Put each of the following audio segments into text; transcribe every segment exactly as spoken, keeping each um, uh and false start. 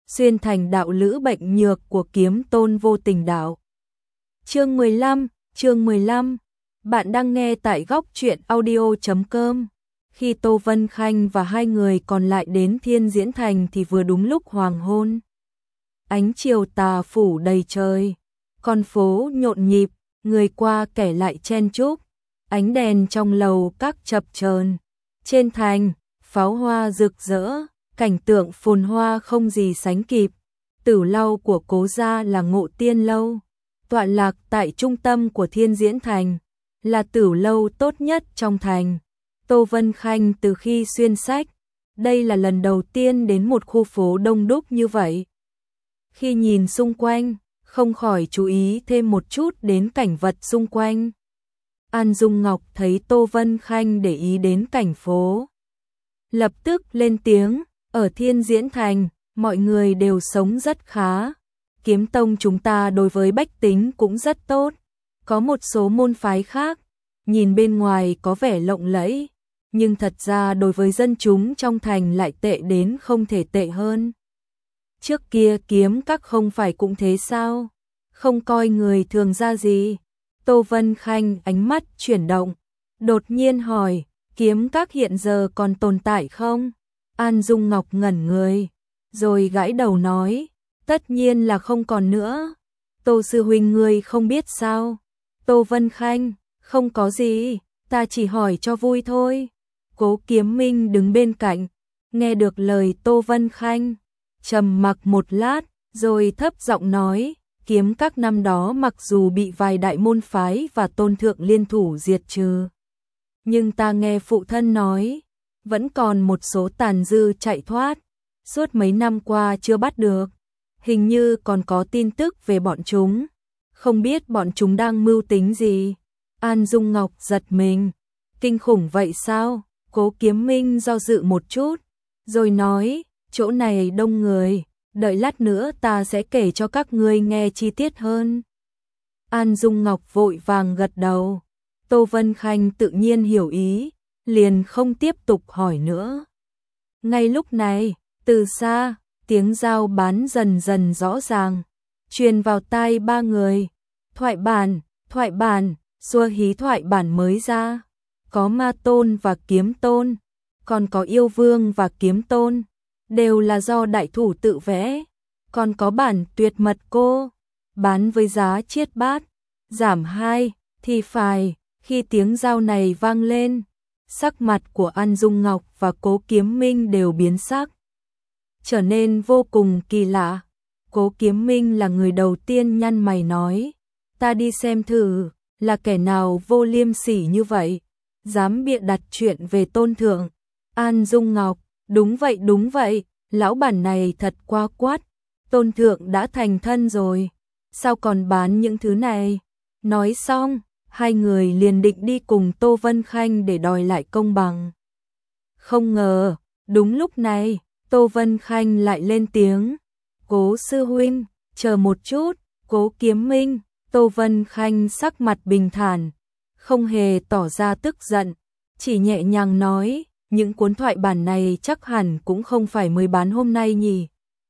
xuyên thành đạo lữ bệnh nhược của kiếm tôn vô tình đạo. Chương mười lăm, chương mười lăm. Bạn đang nghe tại góc truyện audio chấm com. Khi Tô Vân Khanh và hai người còn lại đến Thiên Diễn Thành thì vừa đúng lúc hoàng hôn. Ánh chiều tà phủ đầy trời, con phố nhộn nhịp, người qua kẻ lại chen chúc, ánh đèn trong lầu các chập chờn. Trên thành, pháo hoa rực rỡ, cảnh tượng phồn hoa không gì sánh kịp. Tử lâu của Cố gia là Ngộ Tiên lâu, tọa lạc tại trung tâm của Thiên Diễn Thành, là tử lâu tốt nhất trong thành. Tô Vân Khanh từ khi xuyên sách, đây là lần đầu tiên đến một khu phố đông đúc như vậy. Khi nhìn xung quanh, không khỏi chú ý thêm một chút đến cảnh vật xung quanh. An Dung Ngọc thấy Tô Vân Khanh để ý đến cảnh phố, lập tức lên tiếng, ở Thiên Diễn Thành, mọi người đều sống rất khá. Kiếm tông chúng ta đối với bách tính cũng rất tốt. Có một số môn phái khác, nhìn bên ngoài có vẻ lộng lẫy, nhưng thật ra đối với dân chúng trong thành lại tệ đến không thể tệ hơn. Trước kia kiếm các không phải cũng thế sao? Không coi người thường ra gì. Tô Vân Khanh ánh mắt chuyển động, đột nhiên hỏi, kiếm các hiện giờ còn tồn tại không? An Dung Ngọc ngẩn người, rồi gãi đầu nói, tất nhiên là không còn nữa. Tô sư huynh ngươi không biết sao? Tô Vân Khanh, không có gì, ta chỉ hỏi cho vui thôi. Cố Kiếm Minh đứng bên cạnh, nghe được lời Tô Vân Khanh, trầm mặc một lát, rồi thấp giọng nói, kiếm các năm đó mặc dù bị vài đại môn phái và tôn thượng liên thủ diệt trừ, nhưng ta nghe phụ thân nói, vẫn còn một số tàn dư chạy thoát, suốt mấy năm qua chưa bắt được, hình như còn có tin tức về bọn chúng, không biết bọn chúng đang mưu tính gì. An Dung Ngọc giật mình, kinh khủng vậy sao? Cố Kiếm Minh do dự một chút, rồi nói, chỗ này đông người, đợi lát nữa ta sẽ kể cho các ngươi nghe chi tiết hơn. An Dung Ngọc vội vàng gật đầu, Tô Vân Khanh tự nhiên hiểu ý, liền không tiếp tục hỏi nữa. Ngay lúc này, từ xa, tiếng giao bán dần dần rõ ràng, truyền vào tai ba người. Thoại bản, thoại bản, xua hí thoại bản mới ra. Có ma tôn và kiếm tôn, còn có yêu vương và kiếm tôn, đều là do đại thủ tự vẽ. Còn có bản tuyệt mật cô, bán với giá chiết bát, giảm hai, thì phải. Khi tiếng giao này vang lên, sắc mặt của An Dung Ngọc và Cố Kiếm Minh đều biến sắc, trở nên vô cùng kỳ lạ. Cố Kiếm Minh là người đầu tiên nhăn mày nói, ta đi xem thử, là kẻ nào vô liêm sỉ như vậy, dám bịa đặt chuyện về tôn thượng. An Dung Ngọc, đúng vậy đúng vậy, lão bản này thật quá quát, tôn thượng đã thành thân rồi, sao còn bán những thứ này? Nói xong, hai người liền định đi cùng Tô Vân Khanh để đòi lại công bằng. Không ngờ, đúng lúc này, Tô Vân Khanh lại lên tiếng, Cố sư huynh, chờ một chút. Cố Kiếm Minh. Tô Vân Khanh sắc mặt bình thản, không hề tỏ ra tức giận, chỉ nhẹ nhàng nói, những cuốn thoại bản này chắc hẳn cũng không phải mới bán hôm nay nhỉ.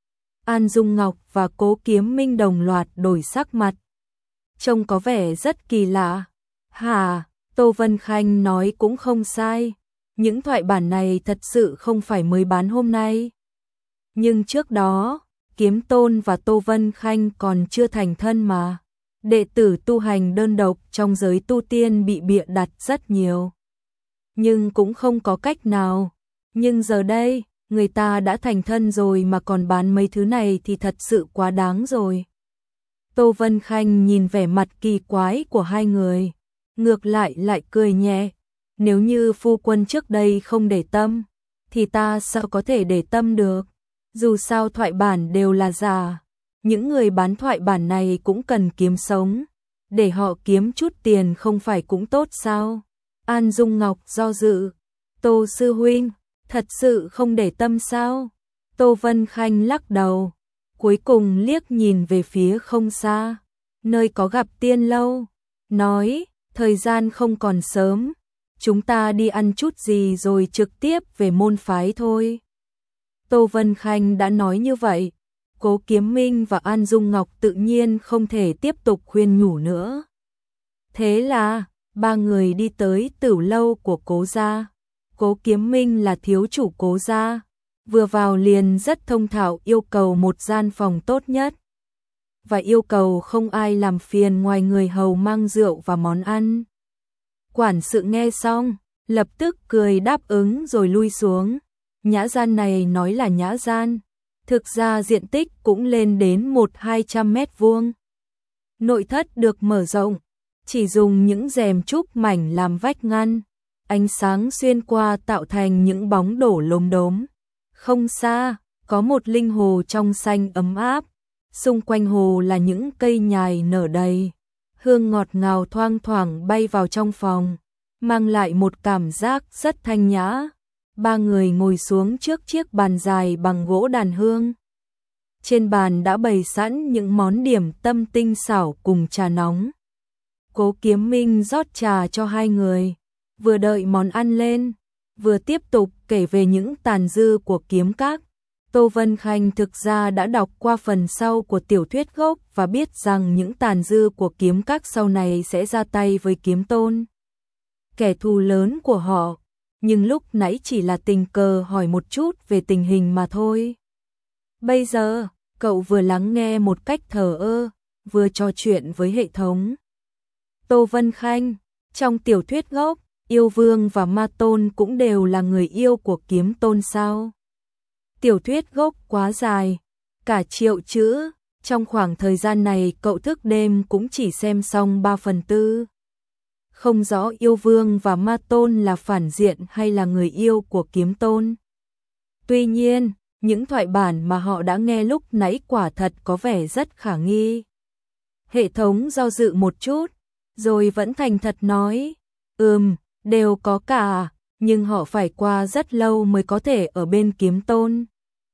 An Dung Ngọc và Cố Kiếm Minh đồng loạt đổi sắc mặt, trông có vẻ rất kỳ lạ. Hả? Tô Vân Khanh nói cũng không sai, những thoại bản này thật sự không phải mới bán hôm nay. Nhưng trước đó, Kiếm Tôn và Tô Vân Khanh còn chưa thành thân mà. Đệ tử tu hành đơn độc trong giới tu tiên bị bịa đặt rất nhiều, nhưng cũng không có cách nào. Nhưng giờ đây, người ta đã thành thân rồi mà còn bán mấy thứ này thì thật sự quá đáng rồi. Tô Vân Khanh nhìn vẻ mặt kỳ quái của hai người, ngược lại lại cười nhẹ. Nếu như phu quân trước đây không để tâm, thì ta sao có thể để tâm được? Dù sao thoại bản đều là giả. Những người bán thoại bản này cũng cần kiếm sống, để họ kiếm chút tiền không phải cũng tốt sao? An Dung Ngọc do dự, Tô sư huynh, thật sự không để tâm sao? Tô Vân Khanh lắc đầu, cuối cùng liếc nhìn về phía không xa, nơi có gặp tiên lâu, nói, thời gian không còn sớm, chúng ta đi ăn chút gì rồi trực tiếp về môn phái thôi. Tô Vân Khanh đã nói như vậy, Cố Kiếm Minh và An Dung Ngọc tự nhiên không thể tiếp tục khuyên nhủ nữa. Thế là, ba người đi tới tửu lâu của Cố gia. Cố Kiếm Minh là thiếu chủ Cố gia, vừa vào liền rất thông thạo yêu cầu một gian phòng tốt nhất. Và yêu cầu không ai làm phiền ngoài người hầu mang rượu và món ăn. Quản sự nghe xong, lập tức cười đáp ứng rồi lui xuống. Nhã gian này nói là nhã gian, thực ra diện tích cũng lên đến một hai trăm mét vuông. Nội thất được mở rộng, chỉ dùng những rèm trúc mảnh làm vách ngăn, ánh sáng xuyên qua tạo thành những bóng đổ lốm đốm. Không xa, có một linh hồ trong xanh ấm áp, xung quanh hồ là những cây nhài nở đầy, hương ngọt ngào thoang thoảng bay vào trong phòng, mang lại một cảm giác rất thanh nhã. Ba người ngồi xuống trước chiếc bàn dài bằng gỗ đàn hương. Trên bàn đã bày sẵn những món điểm tâm tinh xảo cùng trà nóng. Cố Kiếm Minh rót trà cho hai người, vừa đợi món ăn lên, vừa tiếp tục kể về những tàn dư của kiếm các. Tô Vân Khanh thực ra đã đọc qua phần sau của tiểu thuyết gốc và biết rằng những tàn dư của kiếm các sau này sẽ ra tay với Kiếm Tôn, kẻ thù lớn của họ. Nhưng lúc nãy chỉ là tình cờ hỏi một chút về tình hình mà thôi. Bây giờ, cậu vừa lắng nghe một cách thờ ơ, vừa trò chuyện với hệ thống. Tô Vân Khanh, trong tiểu thuyết gốc, Yêu Vương và Ma Tôn cũng đều là người yêu của Kiếm Tôn sao? Tiểu thuyết gốc quá dài, cả triệu chữ, trong khoảng thời gian này cậu thức đêm cũng chỉ xem xong ba phần tư. Không rõ Yêu Vương và Ma Tôn là phản diện hay là người yêu của Kiếm Tôn. Tuy nhiên, những thoại bản mà họ đã nghe lúc nãy quả thật có vẻ rất khả nghi. Hệ thống do dự một chút, rồi vẫn thành thật nói, ừm, đều có cả, nhưng họ phải qua rất lâu mới có thể ở bên Kiếm Tôn.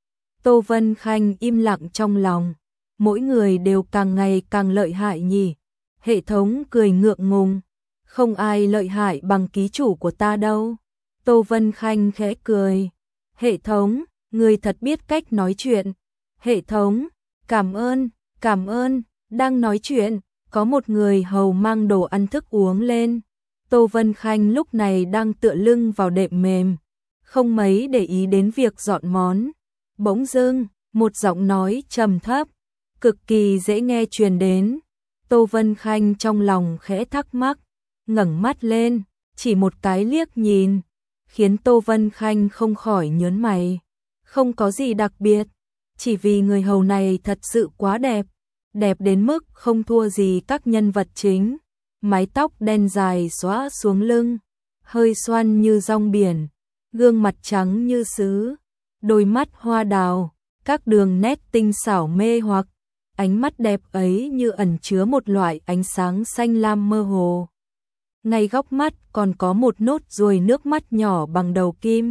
Tô Vân Khanh im lặng trong lòng, mỗi người đều càng ngày càng lợi hại nhỉ. Hệ thống cười ngượng ngùng, không ai lợi hại bằng ký chủ của ta đâu. Tô Vân Khanh khẽ cười, hệ thống, người thật biết cách nói chuyện. Hệ thống, cảm ơn, cảm ơn. Đang nói chuyện, có một người hầu mang đồ ăn thức uống lên. Tô Vân Khanh lúc này đang tựa lưng vào đệm mềm, không mấy để ý đến việc dọn món. Bỗng dưng, một giọng nói trầm thấp, cực kỳ dễ nghe truyền đến. Tô Vân Khanh trong lòng khẽ thắc mắc, ngẩng mắt lên, chỉ một cái liếc nhìn, khiến Tô Vân Khanh không khỏi nhớn mày. Không có gì đặc biệt, chỉ vì người hầu này thật sự quá đẹp, đẹp đến mức không thua gì các nhân vật chính. Mái tóc đen dài xõa xuống lưng, hơi xoăn như rong biển, gương mặt trắng như sứ, đôi mắt hoa đào, các đường nét tinh xảo mê hoặc, ánh mắt đẹp ấy như ẩn chứa một loại ánh sáng xanh lam mơ hồ. Ngay góc mắt còn có một nốt ruồi nước mắt nhỏ bằng đầu kim.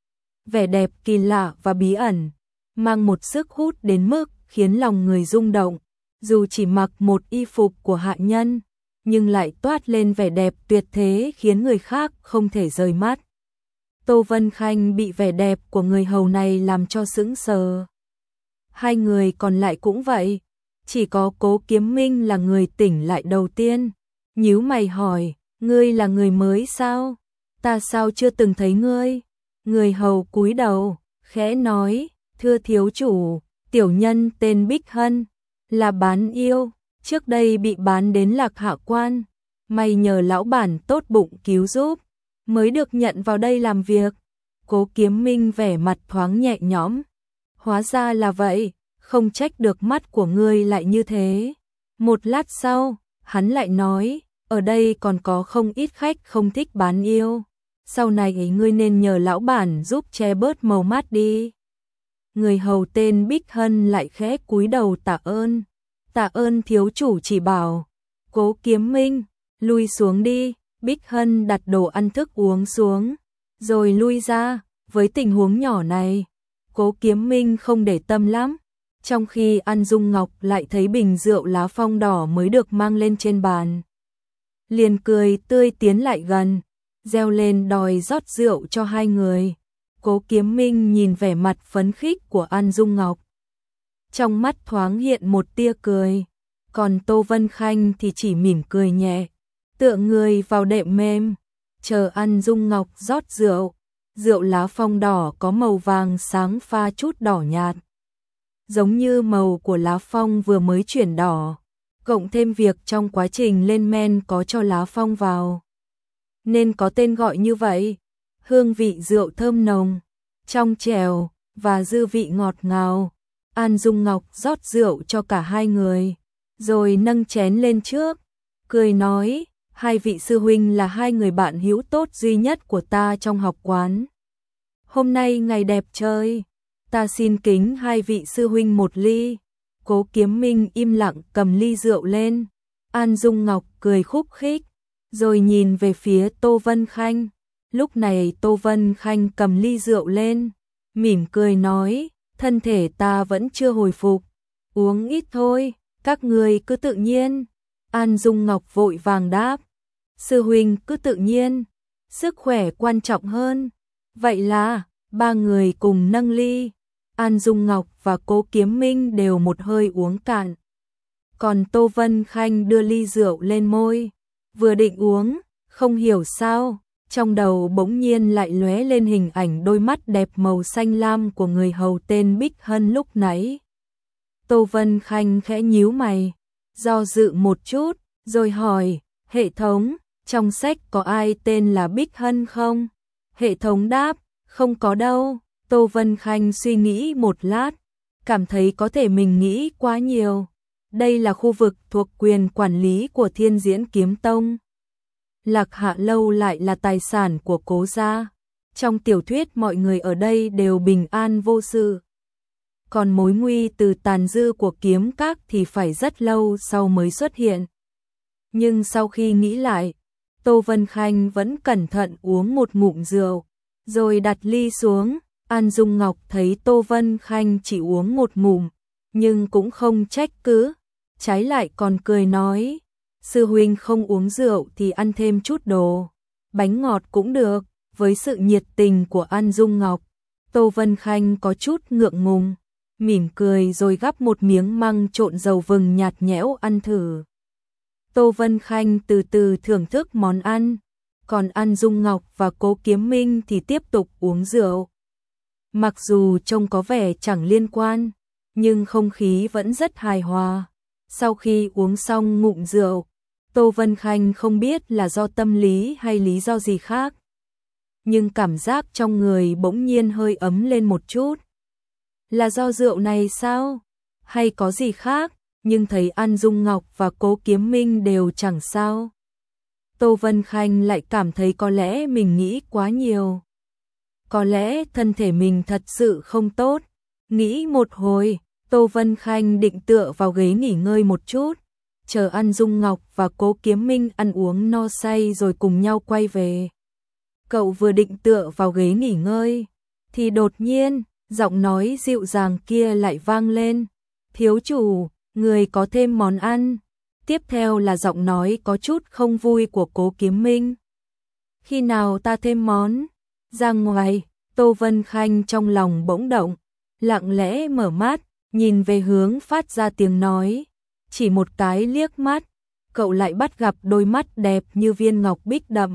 Vẻ đẹp kỳ lạ và bí ẩn, mang một sức hút đến mức khiến lòng người rung động, dù chỉ mặc một y phục của hạ nhân, nhưng lại toát lên vẻ đẹp tuyệt thế khiến người khác không thể rời mắt. Tô Vân Khanh bị vẻ đẹp của người hầu này làm cho sững sờ. Hai người còn lại cũng vậy, chỉ có Cố Kiếm Minh là người tỉnh lại đầu tiên. Nhíu mày hỏi, ngươi là người mới sao? Ta sao chưa từng thấy ngươi? Người hầu cúi đầu, khẽ nói, thưa thiếu chủ, tiểu nhân tên Bích Hân, là bán yêu, trước đây bị bán đến Lạc Hạ Quan, may nhờ lão bản tốt bụng cứu giúp, mới được nhận vào đây làm việc. Cố Kiếm Minh vẻ mặt thoáng nhẹ nhõm, hóa ra là vậy, không trách được mắt của ngươi lại như thế. Một lát sau, hắn lại nói, ở đây còn có không ít khách không thích bán yêu, sau này ngươi nên nhờ lão bản giúp che bớt màu mắt đi. Người hầu tên Bích Hân lại khẽ cúi đầu tạ ơn, tạ ơn thiếu chủ chỉ bảo. Cố Kiếm Minh, lui xuống đi. Bích Hân đặt đồ ăn thức uống xuống, rồi lui ra. Với tình huống nhỏ này, Cố Kiếm Minh không để tâm lắm. Trong khi An Dung Ngọc lại thấy bình rượu lá phong đỏ mới được mang lên trên bàn, liền cười tươi tiến lại gần, reo lên đòi rót rượu cho hai người. Cố Kiếm Minh nhìn vẻ mặt phấn khích của An Dung Ngọc, trong mắt thoáng hiện một tia cười, còn Tô Vân Khanh thì chỉ mỉm cười nhẹ, tựa người vào đệm mềm, chờ An Dung Ngọc rót rượu. Rượu lá phong đỏ có màu vàng sáng pha chút đỏ nhạt, giống như màu của lá phong vừa mới chuyển đỏ, cộng thêm việc trong quá trình lên men có cho lá phong vào, nên có tên gọi như vậy. Hương vị rượu thơm nồng, trong trẻo và dư vị ngọt ngào. An Dung Ngọc rót rượu cho cả hai người, rồi nâng chén lên trước, cười nói, hai vị sư huynh là hai người bạn hữu tốt duy nhất của ta trong học quán. Hôm nay ngày đẹp trời, ta xin kính hai vị sư huynh một ly. Cố Kiếm Minh im lặng cầm ly rượu lên. An Dung Ngọc cười khúc khích, rồi nhìn về phía Tô Vân Khanh. Lúc này Tô Vân Khanh cầm ly rượu lên, mỉm cười nói, thân thể ta vẫn chưa hồi phục, uống ít thôi, các người cứ tự nhiên. An Dung Ngọc vội vàng đáp, sư huynh cứ tự nhiên, sức khỏe quan trọng hơn. Vậy là, ba người cùng nâng ly, An Dung Ngọc và Cố Kiếm Minh đều một hơi uống cạn. Còn Tô Vân Khanh đưa ly rượu lên môi, vừa định uống, không hiểu sao, trong đầu bỗng nhiên lại lóe lên hình ảnh đôi mắt đẹp màu xanh lam của người hầu tên Bích Hân lúc nãy. Tô Vân Khanh khẽ nhíu mày, do dự một chút, rồi hỏi, hệ thống, trong sách có ai tên là Bích Hân không? Hệ thống đáp, không có đâu. Tô Vân Khanh suy nghĩ một lát, cảm thấy có thể mình nghĩ quá nhiều. Đây là khu vực thuộc quyền quản lý của Thiên Diễn Kiếm Tông. Lạc Hạ Lâu lại là tài sản của Cố gia. Trong tiểu thuyết mọi người ở đây đều bình an vô sự. Còn mối nguy từ tàn dư của kiếm các thì phải rất lâu sau mới xuất hiện. Nhưng sau khi nghĩ lại, Tô Vân Khanh vẫn cẩn thận uống một ngụm rượu, rồi đặt ly xuống. An Dung Ngọc thấy Tô Vân Khanh chỉ uống một ngụm, nhưng cũng không trách cứ, trái lại còn cười nói, sư huynh không uống rượu thì ăn thêm chút đồ, bánh ngọt cũng được. Với sự nhiệt tình của An Dung Ngọc, Tô Vân Khanh có chút ngượng ngùng, mỉm cười rồi gắp một miếng măng trộn dầu vừng nhạt nhẽo ăn thử. Tô Vân Khanh từ từ thưởng thức món ăn, còn An Dung Ngọc và Cố Kiếm Minh thì tiếp tục uống rượu. Mặc dù trông có vẻ chẳng liên quan, nhưng không khí vẫn rất hài hòa. Sau khi uống xong ngụm rượu, Tô Vân Khanh không biết là do tâm lý hay lý do gì khác, nhưng cảm giác trong người bỗng nhiên hơi ấm lên một chút. Là do rượu này sao? Hay có gì khác? Nhưng thấy An Dung Ngọc và Cố Kiếm Minh đều chẳng sao. Tô Vân Khanh lại cảm thấy có lẽ mình nghĩ quá nhiều. Có lẽ thân thể mình thật sự không tốt. Nghĩ một hồi, Tô Vân Khanh định tựa vào ghế nghỉ ngơi một chút, chờ An Dung Ngọc và Cố Kiếm Minh ăn uống no say rồi cùng nhau quay về. Cậu vừa định tựa vào ghế nghỉ ngơi, thì đột nhiên, giọng nói dịu dàng kia lại vang lên. Thiếu chủ, người có thêm món ăn. Tiếp theo là giọng nói có chút không vui của Cố Kiếm Minh. Khi nào ta thêm món? Ra ngoài, Tô Vân Khanh trong lòng bỗng động, lặng lẽ mở mắt, nhìn về hướng phát ra tiếng nói. Chỉ một cái liếc mắt, cậu lại bắt gặp đôi mắt đẹp như viên ngọc bích đậm,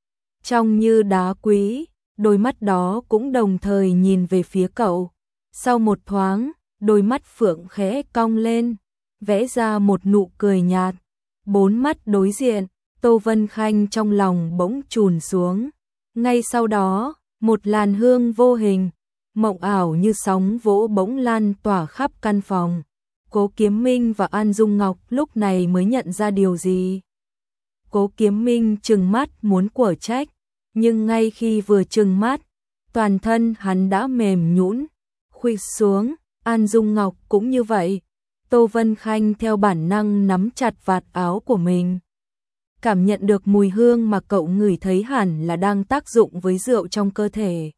trong như đá quý. Đôi mắt đó cũng đồng thời nhìn về phía cậu. Sau một thoáng, đôi mắt phượng khẽ cong lên, vẽ ra một nụ cười nhạt. Bốn mắt đối diện, Tô Vân Khanh trong lòng bỗng trùn xuống. Ngay sau đó, một làn hương vô hình, mộng ảo như sóng vỗ bỗng lan tỏa khắp căn phòng. Cố Kiếm Minh và An Dung Ngọc lúc này mới nhận ra điều gì. Cố Kiếm Minh trừng mắt muốn quở trách, nhưng ngay khi vừa trừng mắt, toàn thân hắn đã mềm nhũn, khuỵu xuống. An Dung Ngọc cũng như vậy. Tô Vân Khanh theo bản năng nắm chặt vạt áo của mình. Cảm nhận được mùi hương mà cậu ngửi thấy hẳn là đang tác dụng với rượu trong cơ thể.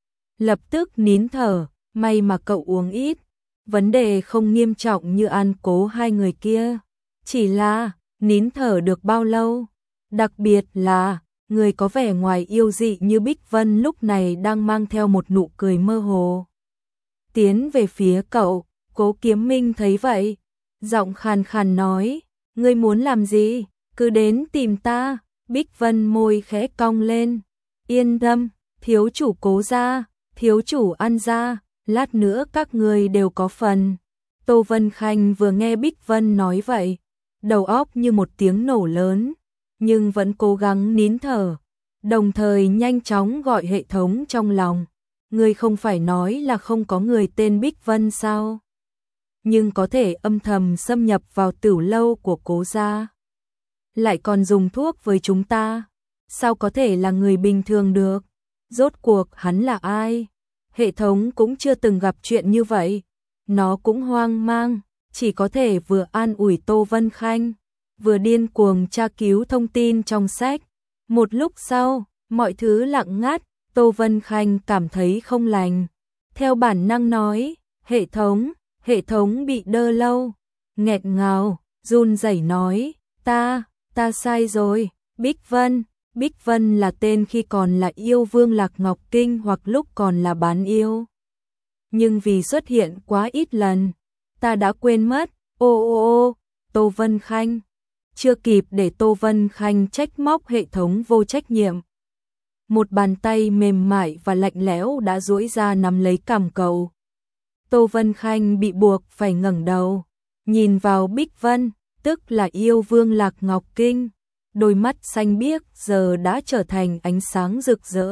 Lập tức nín thở, may mà cậu uống ít. Vấn đề không nghiêm trọng như An Cố hai người kia. Chỉ là, nín thở được bao lâu? Đặc biệt là, người có vẻ ngoài yêu dị như Bích Vân lúc này đang mang theo một nụ cười mơ hồ. Tiến về phía cậu, Cố Kiếm Minh thấy vậy, giọng khàn khàn nói, ngươi muốn làm gì, cứ đến tìm ta. Bích Vân môi khẽ cong lên, yên tâm, thiếu chủ Cố gia, thiếu chủ An gia, lát nữa các người đều có phần. Tô Vân Khanh vừa nghe Bích Vân nói vậy, đầu óc như một tiếng nổ lớn, nhưng vẫn cố gắng nín thở, đồng thời nhanh chóng gọi hệ thống trong lòng. Ngươi không phải nói là không có người tên Bích Vân sao? Nhưng có thể âm thầm xâm nhập vào tửu lâu của Cố gia, lại còn dùng thuốc với chúng ta, sao có thể là người bình thường được? Rốt cuộc hắn là ai? Hệ thống cũng chưa từng gặp chuyện như vậy, nó cũng hoang mang, chỉ có thể vừa an ủi Tô Vân Khanh, vừa điên cuồng tra cứu thông tin trong sách. Một lúc sau, mọi thứ lặng ngắt, Tô Vân Khanh cảm thấy không lành. Theo bản năng nói, hệ thống, hệ thống bị đơ lâu, nghẹt ngào, run rẩy nói, ta, ta sai rồi, Bích Vân, Bích Vân là tên khi còn là yêu vương Lạc Ngọc Kinh hoặc lúc còn là bán yêu. Nhưng vì xuất hiện quá ít lần, ta đã quên mất, ô ô ô, Tô Vân Khanh. Chưa kịp để Tô Vân Khanh trách móc hệ thống vô trách nhiệm, một bàn tay mềm mại và lạnh lẽo đã duỗi ra nắm lấy cằm cậu. Tô Vân Khanh bị buộc phải ngẩng đầu, nhìn vào Bích Vân, tức là yêu vương Lạc Ngọc Kinh. Đôi mắt xanh biếc giờ đã trở thành ánh sáng rực rỡ.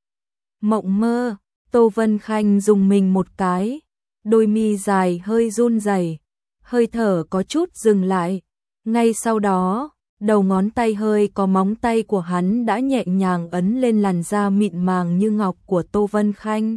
Mộng mơ, Tô Vân Khanh dùng mình một cái, đôi mi dài hơi run rẩy, hơi thở có chút dừng lại. Ngay sau đó, đầu ngón tay hơi có móng tay của hắn đã nhẹ nhàng ấn lên làn da mịn màng như ngọc của Tô Vân Khanh,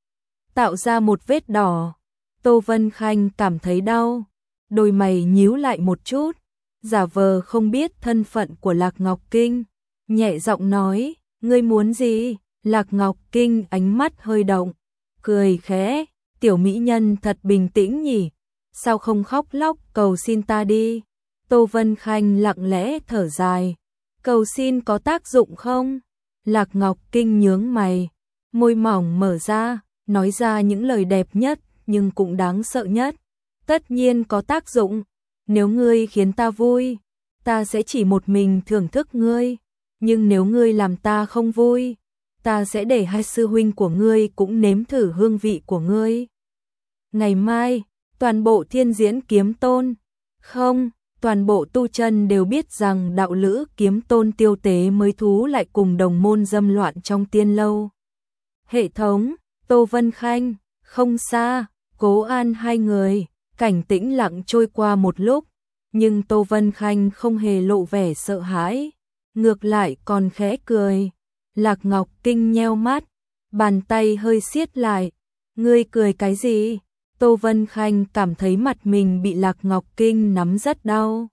tạo ra một vết đỏ. Tô Vân Khanh cảm thấy đau, đôi mày nhíu lại một chút, giả vờ không biết thân phận của Lạc Ngọc Kinh, nhẹ giọng nói, ngươi muốn gì? Lạc Ngọc Kinh ánh mắt hơi động, cười khẽ, tiểu mỹ nhân thật bình tĩnh nhỉ, sao không khóc lóc cầu xin ta đi? Tô Vân Khanh lặng lẽ thở dài, cầu xin có tác dụng không? Lạc Ngọc Kinh nhướng mày, môi mỏng mở ra, nói ra những lời đẹp nhất nhưng cũng đáng sợ nhất. Tất nhiên có tác dụng, nếu ngươi khiến ta vui, ta sẽ chỉ một mình thưởng thức ngươi, nhưng nếu ngươi làm ta không vui, ta sẽ để hai sư huynh của ngươi cũng nếm thử hương vị của ngươi. Ngày mai, toàn bộ Thiên Diễn Kiếm Tôn, không, toàn bộ tu chân đều biết rằng đạo lữ Kiếm Tôn Tiêu Tế mới thú lại cùng đồng môn dâm loạn trong tiên lâu. Hệ thống, Tô Vân Khanh, không xa, Cố An hai người, cảnh tĩnh lặng trôi qua một lúc, nhưng Tô Vân Khanh không hề lộ vẻ sợ hãi, ngược lại còn khẽ cười. Lạc Ngọc Kinh nheo mắt, bàn tay hơi siết lại, ngươi cười cái gì? Tô Vân Khanh cảm thấy mặt mình bị Lạc Ngọc Kinh nắm rất đau,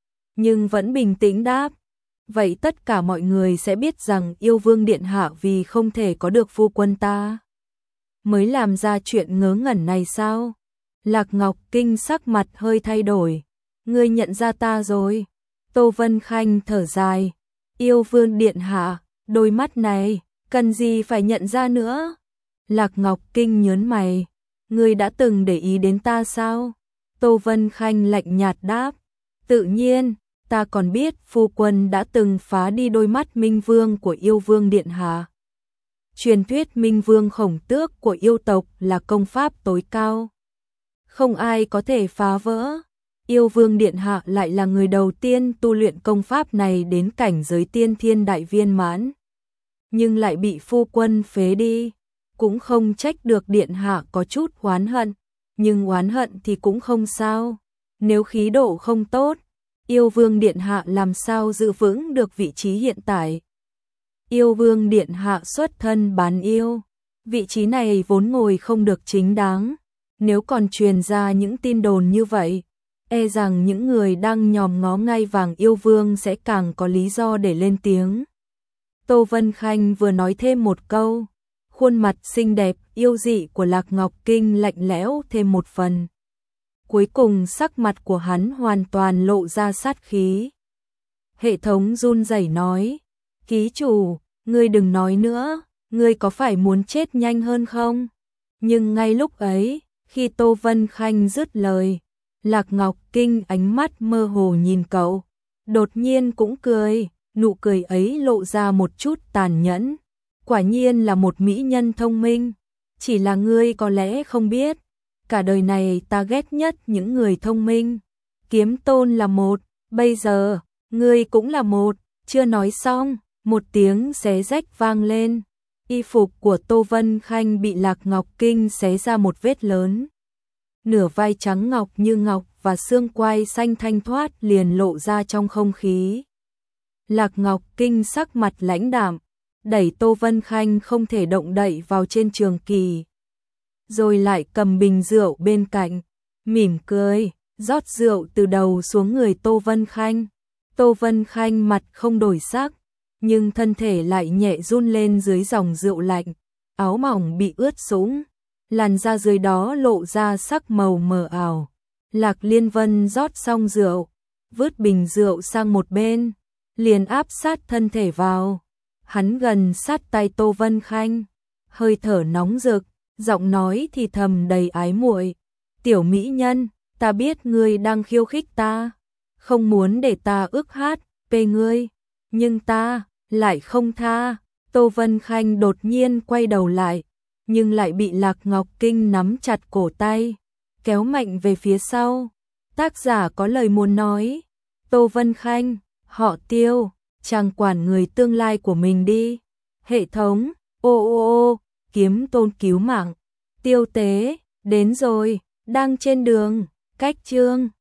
nhưng vẫn bình tĩnh đáp, vậy tất cả mọi người sẽ biết rằng yêu vương điện hạ vì không thể có được phu quân ta, mới làm ra chuyện ngớ ngẩn này sao? Lạc Ngọc Kinh sắc mặt hơi thay đổi, ngươi nhận ra ta rồi. Tô Vân Khanh thở dài, yêu vương điện hạ, đôi mắt này, cần gì phải nhận ra nữa? Lạc Ngọc Kinh nhớn mày, ngươi đã từng để ý đến ta sao? Tô Vân Khanh lạnh nhạt đáp, tự nhiên, ta còn biết phu quân đã từng phá đi đôi mắt minh vương của yêu vương điện hạ. Truyền thuyết minh vương khổng tước của yêu tộc là công pháp tối cao, không ai có thể phá vỡ. Yêu vương điện hạ lại là người đầu tiên tu luyện công pháp này đến cảnh giới tiên thiên đại viên mãn, nhưng lại bị phu quân phế đi, cũng không trách được điện hạ có chút oán hận, nhưng oán hận thì cũng không sao, nếu khí độ không tốt, yêu vương điện hạ làm sao giữ vững được vị trí hiện tại. Yêu vương điện hạ xuất thân bán yêu, vị trí này vốn ngồi không được chính đáng, nếu còn truyền ra những tin đồn như vậy, e rằng những người đang nhòm ngó ngai vàng yêu vương sẽ càng có lý do để lên tiếng. Tô Vân Khanh vừa nói thêm một câu, khuôn mặt xinh đẹp yêu dị của Lạc Ngọc Kinh lạnh lẽo thêm một phần. Cuối cùng sắc mặt của hắn hoàn toàn lộ ra sát khí. Hệ thống run rẩy nói, ký chủ, ngươi đừng nói nữa, ngươi có phải muốn chết nhanh hơn không? Nhưng ngay lúc ấy, Khi Tô Vân Khanh dứt lời, Lạc Ngọc Kinh ánh mắt mơ hồ nhìn cậu, đột nhiên cũng cười, nụ cười ấy lộ ra một chút tàn nhẫn. Quả nhiên là một mỹ nhân thông minh, chỉ là ngươi có lẽ không biết, cả đời này ta ghét nhất những người thông minh. Kiếm Tôn là một, bây giờ, ngươi cũng là một. Chưa nói xong, một tiếng xé rách vang lên. Y phục của Tô Vân Khanh bị Lạc Ngọc Kinh xé ra một vết lớn. Nửa vai trắng ngọc như ngọc và xương quai xanh thanh thoát liền lộ ra trong không khí. Lạc Ngọc Kinh sắc mặt lãnh đạm, đẩy Tô Vân Khanh không thể động đậy vào trên trường kỳ. Rồi lại cầm bình rượu bên cạnh, mỉm cười, rót rượu từ đầu xuống người Tô Vân Khanh. Tô Vân Khanh mặt không đổi sắc, nhưng thân thể lại nhẹ run lên dưới dòng rượu lạnh, áo mỏng bị ướt sũng, làn da dưới đó lộ ra sắc màu mờ ảo. Lạc Liên Vân rót xong rượu, vứt bình rượu sang một bên, liền áp sát thân thể vào. Hắn gần sát tay Tô Vân Khanh, hơi thở nóng rực, giọng nói thì thầm đầy ái muội. Tiểu mỹ nhân, ta biết ngươi đang khiêu khích ta, không muốn để ta ức hát về ngươi, nhưng ta lại không tha. Tô Vân Khanh đột nhiên quay đầu lại, nhưng lại bị Lạc Ngọc Kinh nắm chặt cổ tay, kéo mạnh về phía sau. Tác giả có lời muốn nói, Tô Vân Khanh, họ Tiêu, chàng quản người tương lai của mình đi. Hệ thống, ô ô ô, Kiếm Tôn cứu mạng, Tiêu Tế, đến rồi, đang trên đường, cách chương.